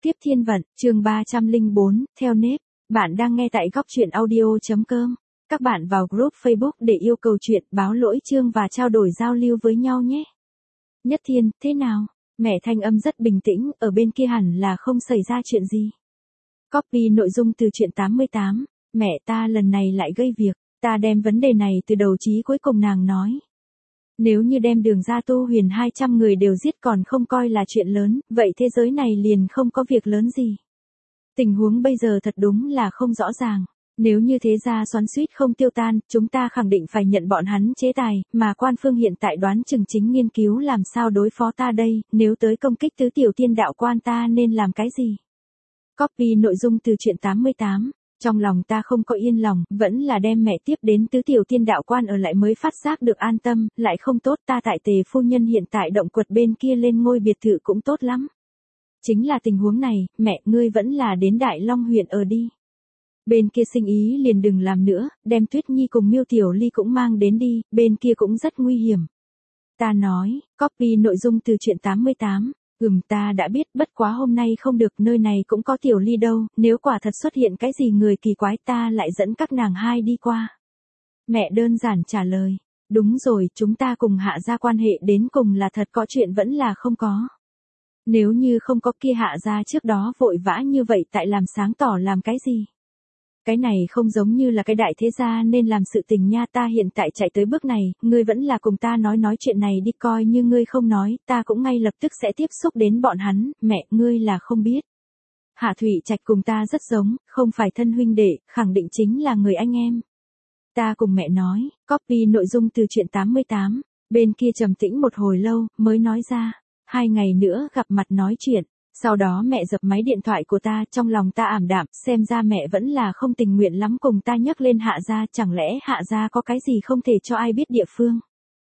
Tiếp thiên vận, chương 304, theo nếp. Bạn đang nghe tại góc truyện audio.com. Các bạn vào group Facebook để yêu cầu chuyện, báo lỗi chương và trao đổi giao lưu với nhau nhé. Nhất Thiên, thế nào? Mẹ thanh âm rất bình tĩnh, ở bên kia hẳn là không xảy ra chuyện gì. Copy nội dung từ truyện 88. Mẹ ta lần này lại gây việc, ta đem vấn đề này từ đầu chí cuối cùng nàng nói. Nếu như đem Đường ra tu huyền 200 người đều giết còn không coi là chuyện lớn, vậy thế giới này liền không có việc lớn gì. Tình huống bây giờ thật đúng là không rõ ràng. Nếu như thế gia xoắn xuýt không tiêu tan, chúng ta khẳng định phải nhận bọn hắn chế tài, mà quan phương hiện tại đoán chừng chính nghiên cứu làm sao đối phó ta đây, nếu tới công kích tứ tiểu tiên đạo quan ta nên làm cái gì. Copy nội dung từ truyện 88. Trong lòng ta không có yên lòng, vẫn là đem mẹ tiếp đến tứ tiểu tiên đạo quan ở lại mới phát giác được an tâm, lại không tốt, ta tại Tề phu nhân hiện tại động quật bên kia lên ngôi biệt thự cũng tốt lắm. Chính là tình huống này, mẹ ngươi vẫn là đến Đại Long huyện ở đi. Bên kia sinh ý liền đừng làm nữa, đem Tuyết Nhi cùng Miêu Tiểu Ly cũng mang đến đi, bên kia cũng rất nguy hiểm. Ta nói, copy nội dung từ truyện 88. Ta đã biết, bất quá hôm nay không được, nơi này cũng có Tiểu Ly đâu, nếu quả thật xuất hiện cái gì người kỳ quái ta lại dẫn các nàng hai đi qua. Mẹ đơn giản trả lời, đúng rồi, chúng ta cùng Hạ gia quan hệ đến cùng là thật có chuyện vẫn là không có. Nếu như không có kia Hạ gia trước đó vội vã như vậy tại làm sáng tỏ làm cái gì? Cái này không giống như là cái đại thế gia nên làm sự tình nha, ta hiện tại chạy tới bước này, ngươi vẫn là cùng ta nói chuyện này đi, coi như ngươi không nói, ta cũng ngay lập tức sẽ tiếp xúc đến bọn hắn, mẹ ngươi là không biết. Hạ Thụy Trạch cùng ta rất giống, không phải thân huynh đệ, khẳng định chính là người anh em. Ta cùng mẹ nói, copy nội dung từ truyện 88, bên kia trầm tĩnh một hồi lâu, mới nói ra, 2 ngày nữa gặp mặt nói chuyện. Sau đó mẹ dập máy điện thoại của ta, trong lòng ta ảm đạm, xem ra mẹ vẫn là không tình nguyện lắm cùng ta nhắc lên Hạ gia, chẳng lẽ Hạ gia có cái gì không thể cho ai biết địa phương.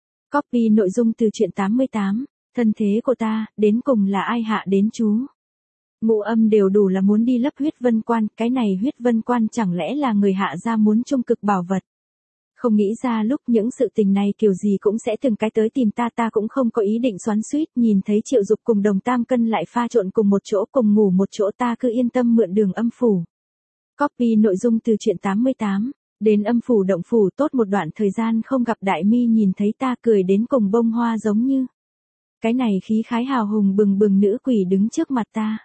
Copy nội dung từ truyện 88, thân thế của ta, đến cùng là ai hạ đến chú. Ngũ Âm đều đủ là muốn đi lấp huyết vân quan, cái này huyết vân quan chẳng lẽ là người Hạ gia muốn trung cực bảo vật. Không nghĩ ra lúc những sự tình này kiểu gì cũng sẽ từng cái tới tìm ta, ta cũng không có ý định xoắn xuýt, nhìn thấy Triệu Dục cùng Đồng Tam Cân lại pha trộn cùng một chỗ cùng ngủ một chỗ, ta cứ yên tâm mượn Đường âm phủ. Copy nội dung từ truyện 88, đến âm phủ động phủ tốt một đoạn thời gian không gặp Đại Mi nhìn thấy ta cười đến cùng bông hoa giống như. Cái này khí khái hào hùng bừng bừng nữ quỷ đứng trước mặt ta.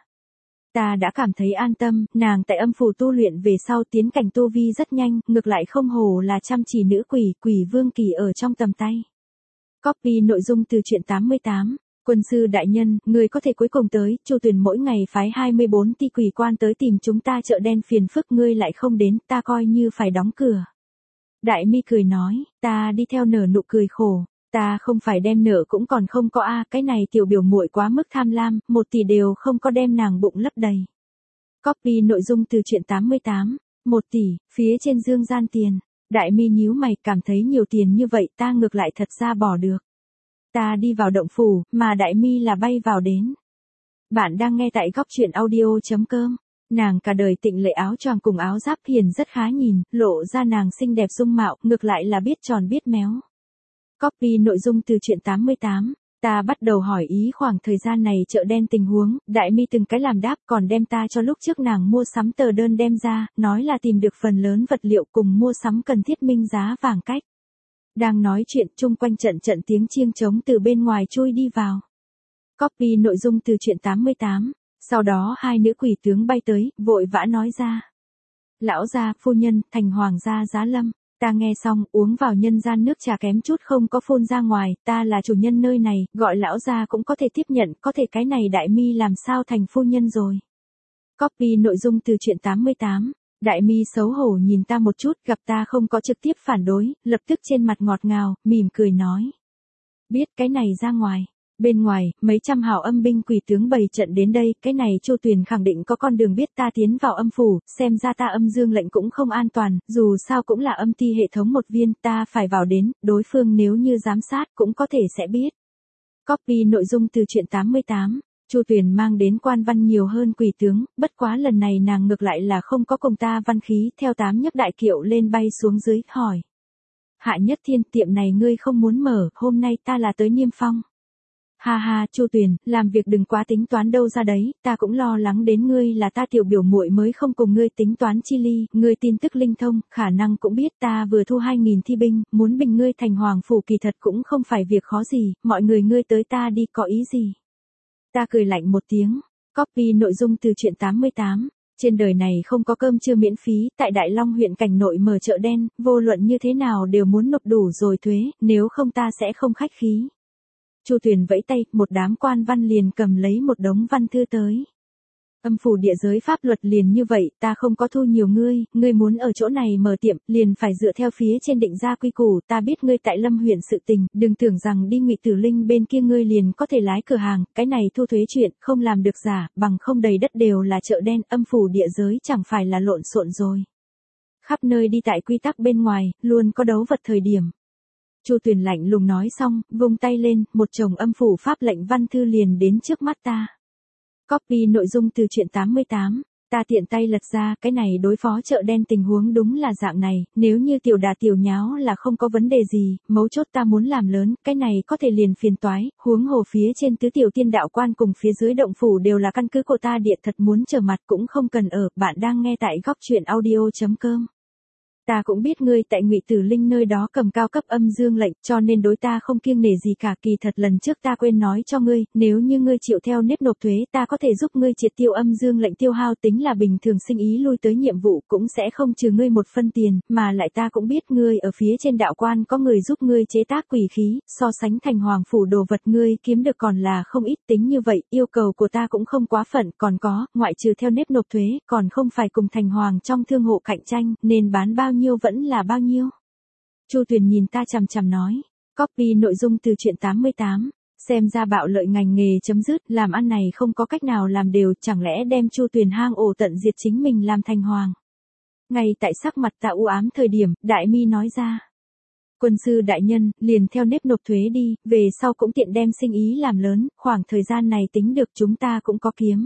Ta đã cảm thấy an tâm, nàng tại âm phủ tu luyện về sau tiến cảnh tu vi rất nhanh, ngược lại không hồ là chăm chỉ nữ quỷ, quỷ vương kỳ ở trong tầm tay. Copy nội dung từ truyện 88, quân sư đại nhân, người có thể cuối cùng tới, Chu Tuyền mỗi ngày phái 24 ti quỷ quan tới tìm chúng ta chợ đen phiền phức, ngươi lại không đến, ta coi như phải đóng cửa. Đại Mi cười nói, ta đi theo nở nụ cười khổ. Ta không phải đem nợ cũng còn không có a, cái này tiểu biểu muội quá mức tham lam, 1 tỷ đều không có đem nàng bụng lấp đầy. Copy nội dung từ truyện 88, 1 tỷ, phía trên dương gian tiền. Đại Mi nhíu mày, cảm thấy nhiều tiền như vậy ta ngược lại thật ra bỏ được. Ta đi vào động phủ, mà Đại Mi là bay vào đến. Bạn đang nghe tại góc truyện audio.com. Nàng cả đời tịnh lệ áo choàng cùng áo giáp hiền rất khá nhìn, lộ ra nàng xinh đẹp dung mạo, ngược lại là biết tròn biết méo. Copy nội dung từ truyện 88, ta bắt đầu hỏi ý khoảng thời gian này chợ đen tình huống, Đại Mi từng cái làm đáp còn đem ta cho lúc trước nàng mua sắm tờ đơn đem ra, nói là tìm được phần lớn vật liệu cùng mua sắm cần thiết minh giá vàng cách. Đang nói chuyện chung quanh trận tiếng chiêng trống từ bên ngoài chui đi vào. Copy nội dung từ truyện 88, sau đó 2 nữ quỷ tướng bay tới, vội vã nói ra. Lão gia, phu nhân, thành hoàng gia Giá Lâm. Ta nghe xong, uống vào nhân gian nước trà kém chút không có phun ra ngoài, ta là chủ nhân nơi này, gọi lão gia cũng có thể tiếp nhận, có thể cái này Đại Mi làm sao thành phu nhân rồi. Copy nội dung từ truyện 88, Đại Mi xấu hổ nhìn ta một chút, gặp ta không có trực tiếp phản đối, lập tức trên mặt ngọt ngào, mỉm cười nói. Biết cái này ra ngoài. Bên ngoài, mấy trăm hào âm binh quỷ tướng bày trận đến đây, cái này Chu Tuyền khẳng định có con đường biết ta tiến vào âm phủ, xem ra ta âm dương lệnh cũng không an toàn, dù sao cũng là âm ti hệ thống một viên, ta phải vào đến, đối phương nếu như giám sát cũng có thể sẽ biết. Copy nội dung từ truyện 88, Chu Tuyền mang đến quan văn nhiều hơn quỷ tướng, bất quá lần này nàng ngược lại là không có cùng ta văn khí, theo 8 nhấp đại kiệu lên bay xuống dưới, hỏi. Hạ Nhất Thiên, tiệm này ngươi không muốn mở, hôm nay ta là tới Niêm Phong. Ha ha, Chu Tuyền, làm việc đừng quá tính toán đâu ra đấy, ta cũng lo lắng đến ngươi là ta tiểu biểu muội mới không cùng ngươi tính toán chi ly, ngươi tin tức linh thông, khả năng cũng biết ta vừa thu 2.000 thi binh, muốn bình ngươi thành hoàng phủ kỳ thật cũng không phải việc khó gì, mọi người ngươi tới ta đi có ý gì. Ta cười lạnh một tiếng, copy nội dung từ truyện 88. Trên đời này không có cơm trưa miễn phí, tại Đại Long huyện cảnh nội mở chợ đen, vô luận như thế nào đều muốn nộp đủ rồi thuế, nếu không ta sẽ không khách khí. Chu Tuyền vẫy tay, một đám quan văn liền cầm lấy một đống văn thư tới. Âm phủ địa giới pháp luật liền như vậy, ta không có thu nhiều ngươi muốn ở chỗ này mở tiệm, liền phải dựa theo phía trên định ra quy củ, ta biết ngươi tại Lâm huyện sự tình, đừng tưởng rằng đi Ngụy Tử Linh bên kia ngươi liền có thể lái cửa hàng, cái này thu thuế chuyện, không làm được giả, bằng không đầy đất đều là chợ đen, âm phủ địa giới chẳng phải là lộn xộn rồi. Khắp nơi đi tại quy tắc bên ngoài, luôn có đấu vật thời điểm. Chu Tuyền lạnh lùng nói xong, vung tay lên, một chồng âm phủ pháp lệnh văn thư liền đến trước mắt ta. Copy nội dung từ truyện 88, ta tiện tay lật ra, cái này đối phó chợ đen tình huống đúng là dạng này, nếu như tiểu đà tiểu nháo là không có vấn đề gì, mấu chốt ta muốn làm lớn, cái này có thể liền phiền toái, huống hồ phía trên tứ tiểu tiên đạo quan cùng phía dưới động phủ đều là căn cứ của ta địa thật muốn trở mặt cũng không cần ở, bạn đang nghe tại góc truyện audio.com. Ta cũng biết ngươi tại Ngụy Tử Linh nơi đó cầm cao cấp âm dương lệnh, cho nên đối ta không kiêng nể gì cả, kỳ thật lần trước ta quên nói cho ngươi, nếu như ngươi chịu theo nếp nộp thuế, ta có thể giúp ngươi triệt tiêu âm dương lệnh tiêu hao tính là bình thường sinh ý lui tới nhiệm vụ cũng sẽ không trừ ngươi một phân tiền, mà lại ta cũng biết ngươi ở phía trên đạo quan có người giúp ngươi chế tác quỷ khí, so sánh thành hoàng phủ đồ vật ngươi kiếm được còn là không ít tính như vậy, yêu cầu của ta cũng không quá phận, còn có, ngoại trừ theo nếp nộp thuế, còn không phải cùng thành hoàng trong thương hộ cạnh tranh, nên bán bao nhiêu vẫn là bao nhiêu. Chu Tuyền nhìn ta chằm chằm nói, copy nội dung từ truyện 88, xem ra bạo lợi ngành nghề chấm dứt, làm ăn này không có cách nào làm đều, chẳng lẽ đem Chu Tuyền hang ổ tận diệt chính mình làm thành hoàng. Ngay tại sắc mặt ta u ám thời điểm, Đại Mi nói ra. Quân sư đại nhân, liền theo nếp nộp thuế đi, về sau cũng tiện đem sinh ý làm lớn, khoảng thời gian này tính được chúng ta cũng có kiếm.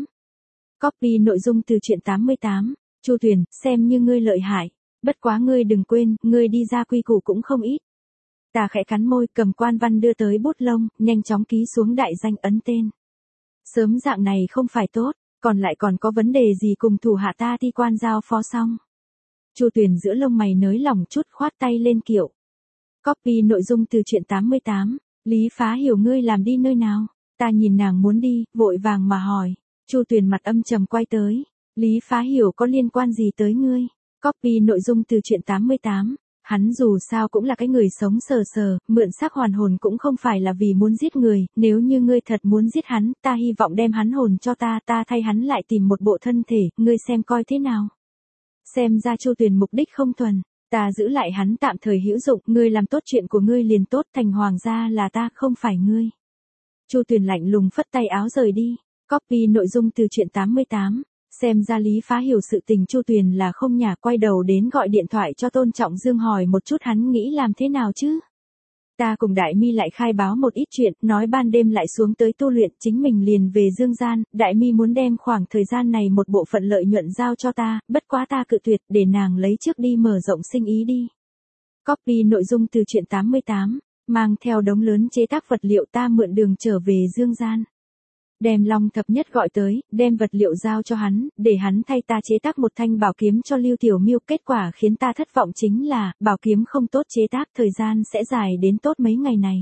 Copy nội dung từ truyện 88, Chu Tuyền, xem như ngươi lợi hại. Bất quá ngươi đừng quên, ngươi đi ra quy củ cũng không ít. Ta khẽ cắn môi, cầm quan văn đưa tới bút lông, nhanh chóng ký xuống đại danh ấn tên. Sớm dạng này không phải tốt, còn lại còn có vấn đề gì cùng thủ hạ ta thi quan giao phó xong. Chu Tuyền giữa lông mày nới lỏng chút khoát tay lên kiệu. Copy nội dung từ truyện 88, Lý Phá Hiểu ngươi làm đi nơi nào? Ta nhìn nàng muốn đi, vội vàng mà hỏi. Chu Tuyền mặt âm trầm quay tới. Lý Phá Hiểu có liên quan gì tới ngươi? Copy nội dung từ truyện 88, hắn dù sao cũng là cái người sống sờ sờ, mượn xác hoàn hồn cũng không phải là vì muốn giết người, nếu như ngươi thật muốn giết hắn, ta hy vọng đem hắn hồn cho ta thay hắn lại tìm một bộ thân thể, ngươi xem coi thế nào. Xem ra Chu Tuyền mục đích không thuần, ta giữ lại hắn tạm thời hữu dụng, ngươi làm tốt chuyện của ngươi liền tốt, thành hoàng gia là ta không phải ngươi. Chu Tuyền lạnh lùng phất tay áo rời đi, copy nội dung từ truyện 88. Xem ra Lý Phá Hiểu sự tình Chu Tuyền là không nhả, quay đầu đến gọi điện thoại cho Tôn Trọng Dương hỏi một chút hắn nghĩ làm thế nào chứ. Ta cùng Đại Mi lại khai báo một ít chuyện, nói ban đêm lại xuống tới tu luyện, chính mình liền về Dương gian, Đại Mi muốn đem khoảng thời gian này một bộ phận lợi nhuận giao cho ta, bất quá ta cự tuyệt, để nàng lấy trước đi mở rộng sinh ý đi. Copy nội dung từ truyện 88, mang theo đống lớn chế tác vật liệu ta mượn đường trở về Dương gian. Đem Long Thập Nhất gọi tới, đem vật liệu giao cho hắn, để hắn thay ta chế tác một thanh bảo kiếm cho Lưu Tiểu Miêu, kết quả khiến ta thất vọng chính là, bảo kiếm không tốt chế tác, thời gian sẽ dài đến tốt mấy ngày này.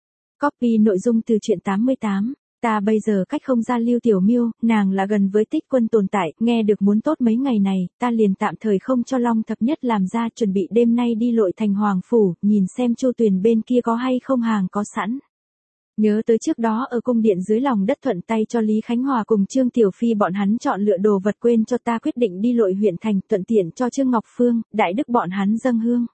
Copy nội dung từ truyện 88, ta bây giờ cách không ra Lưu Tiểu Miêu, nàng là gần với Tích Quân tồn tại, nghe được muốn tốt mấy ngày này, ta liền tạm thời không cho Long Thập Nhất làm ra, chuẩn bị đêm nay đi lội thành Hoàng Phủ, nhìn xem Chu Tuyền bên kia có hay không hàng có sẵn. Nhớ tới trước đó ở cung điện dưới lòng đất thuận tay cho Lý Khánh Hòa cùng Trương Tiểu Phi bọn hắn chọn lựa đồ vật, quên cho ta quyết định đi lội huyện thành, thuận tiện cho Trương Ngọc Phương, Đại Đức bọn hắn dâng hương.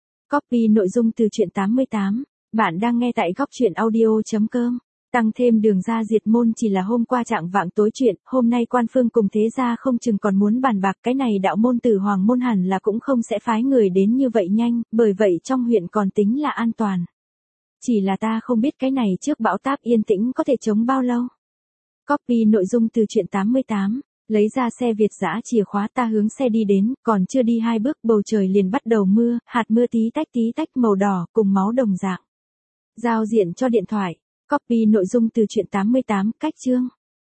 Copy nội dung từ truyện 88, bạn đang nghe tại góc truyện audio.com. Tăng thêm đường ra diệt môn chỉ là hôm qua trạng vạng tối chuyện, hôm nay quan phương cùng thế gia không chừng còn muốn bàn bạc, cái này đạo môn tử hoàng môn hẳn là cũng không sẽ phái người đến như vậy nhanh, bởi vậy trong huyện còn tính là an toàn. Chỉ là ta không biết cái này trước bão táp yên tĩnh có thể chống bao lâu. Copy nội dung từ truyện 88, lấy ra xe Việt dã chìa khóa, ta hướng xe đi đến, còn chưa đi 2 bước bầu trời liền bắt đầu mưa, hạt mưa tí tách màu đỏ cùng máu đồng dạng. Giao diện cho điện thoại, Copy nội dung từ truyện 88 cách chương.